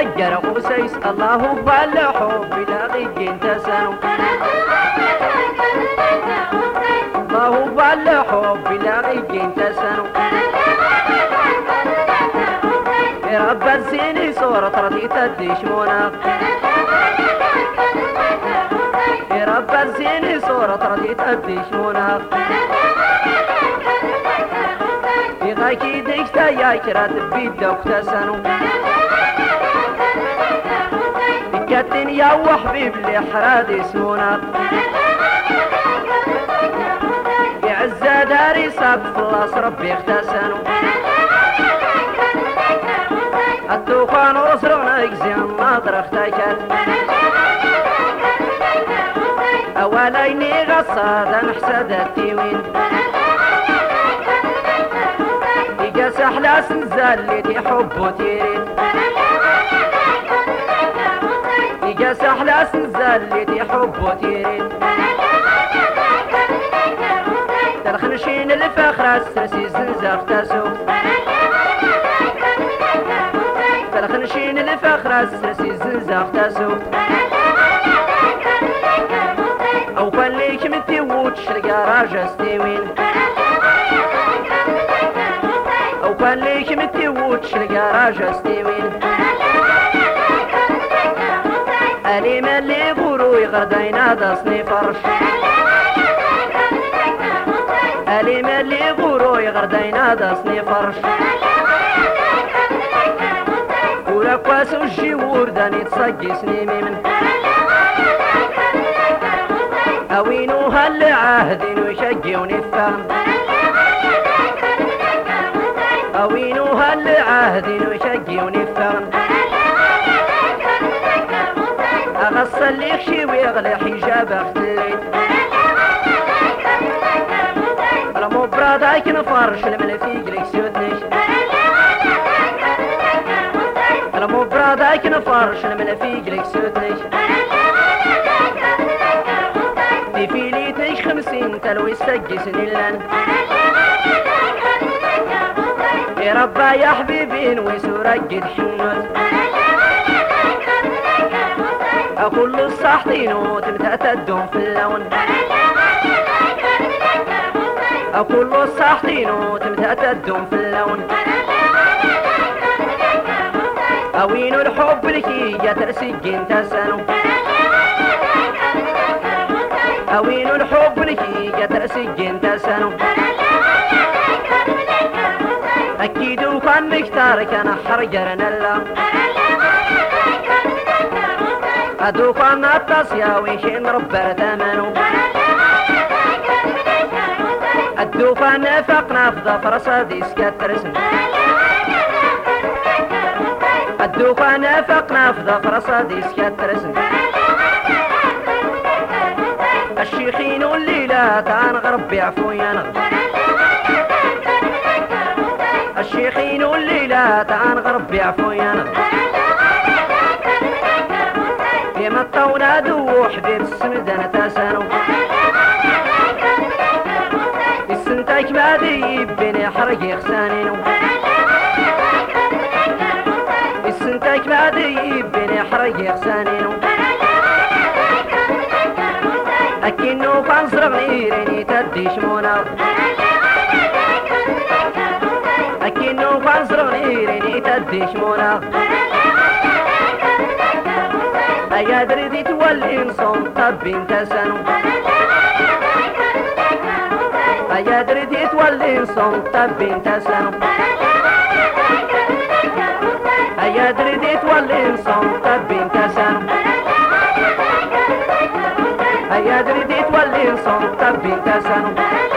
يجر قسيس الله بالحب لاغي انت سنو الله بالحب لاغي انت سنو رب الزيني صورة رضي تديش مناق رب الزيني صورة رضي تديش مناق يغاكي ديكتا ياكرات بيدوك تسنو كاتن يا وحبيب لي حراد اسمونا يعز داري صاب خلاص ربي اختسنو الطوفان وصرنا يجزي الناظر اختاكت اوليني غصادا محسد التيوين يقاس احلاس نزال لي حبو تيرين يقاس احلاس نزال لي حبو تيرين تلخنشين الفخرة السرسي زنزاف تاسو تلخنشين الفخرة السرسي زنزاف تاسو او فليك متي ووتش القراجة ستيوين او فليك متي ووتش القراجة ستيوين أليم اللي غورو يغردينا داصني فرش أليم اللي غورو يغردينا داصني فرش ولك واسو الجيور داني تصقسني ميمن أوينو هل عهدين ويشجيوني الفهم أوينو هل عهدين ويشجيوني الفهم أغص اللي يخشي ويغلي حجاب اختلين رمو براداك نفرش الملفيق لك سودنش رمو براداك نفرش الملفيق لك سودنش في ليتش 50 تلو يستقسني لن يا ربا يا حبيبين ويسورجد حنوت أقول له الصحتين وتمتأتدهم في اللون أقول له الصحتين وتمتأتدهم في اللون أوين الحب لكي يترسجين تسنو أوين الحب لكي يترسجين تسنو أكيد وكان مختار كان حرجرنا الله أدوكان التصيا ويشين ربر ثمنو الدوكان فقنا في ظفر صديس كترسن الدوكان فقنا في ظفر صديس كترسن الشيخين الليلة تان غرب يعفو ينغ الشيخين الليلة تان غرب يعفو ينغ يما الطاولة دوح بيت السندان تاسانو السنتاك ما ديب بيني حرقي خسانينو السنتاك ما ديب بيني حرقي خسانينو أكينو فانصرغ نيريني تديش مونا أكينو فانصرغ نيريني تديش مونا أيا دريدي تولي نصوم طبين تسنو أيا دريدي تولي نصوم طبين تسنو أيا دريدي تولي نصوم طبين تسنو أيا دريدي تولي نصوم طبين تسنو